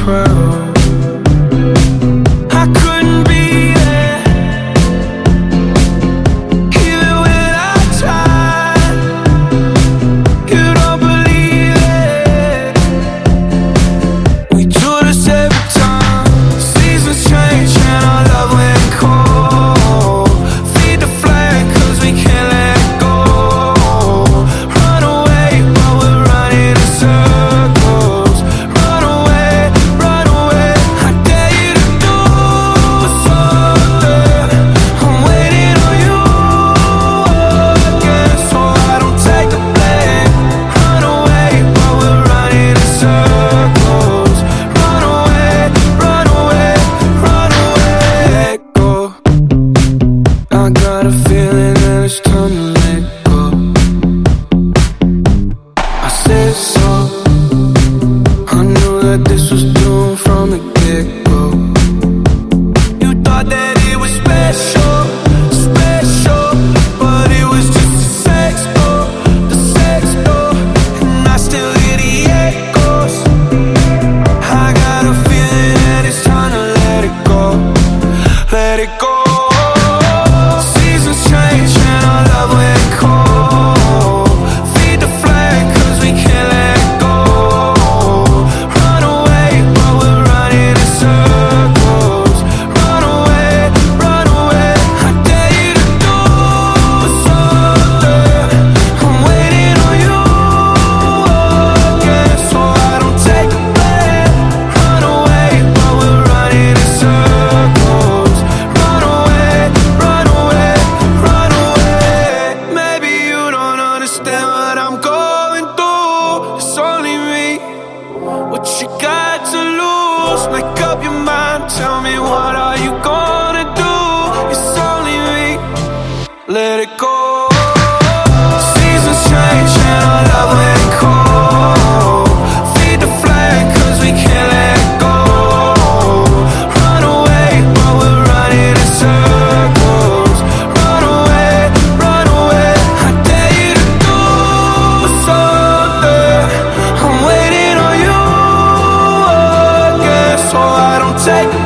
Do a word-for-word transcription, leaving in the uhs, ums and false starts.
proud. I couldn't be there, even when I tried. You don't believe it. We do this every time. Seasons change and our love went cold. Feed the flame cause we can't let go. Run away while we're running in circles. Run away, run away. I dare you to do something. I'm waiting on you again, so I don't take the blame. Run away while we're running in circles. Run away, run away, run away. Let go. I got a feeling that it's time to let go. I said so. I knew that this was doomed from the get-go. You thought that it was special, special, but it was just a sex door, the sex door, and I still hear the echoes. I got a feeling that it's time to let it go, let it go. Seasons change and our love went cold. Feed the flame cause we can't let go. Run away while we're running in circles. Run away, run away. I dare you to do something. I'm waiting on you again, so I don't take the blame. Run away while we're running in circles. Run away, run away, run away. Maybe you don't understand what I'm going through. It's only me. What you got to lose? Make up your mind. Tell me, what are you gonna do? It's only me. Let it go. Seasons change and our love went cold. Feed the flame cause we can't let go. Run away while we're running in circles. Run away, run away. I dare you to do something. I'm waiting on you again, so I don't take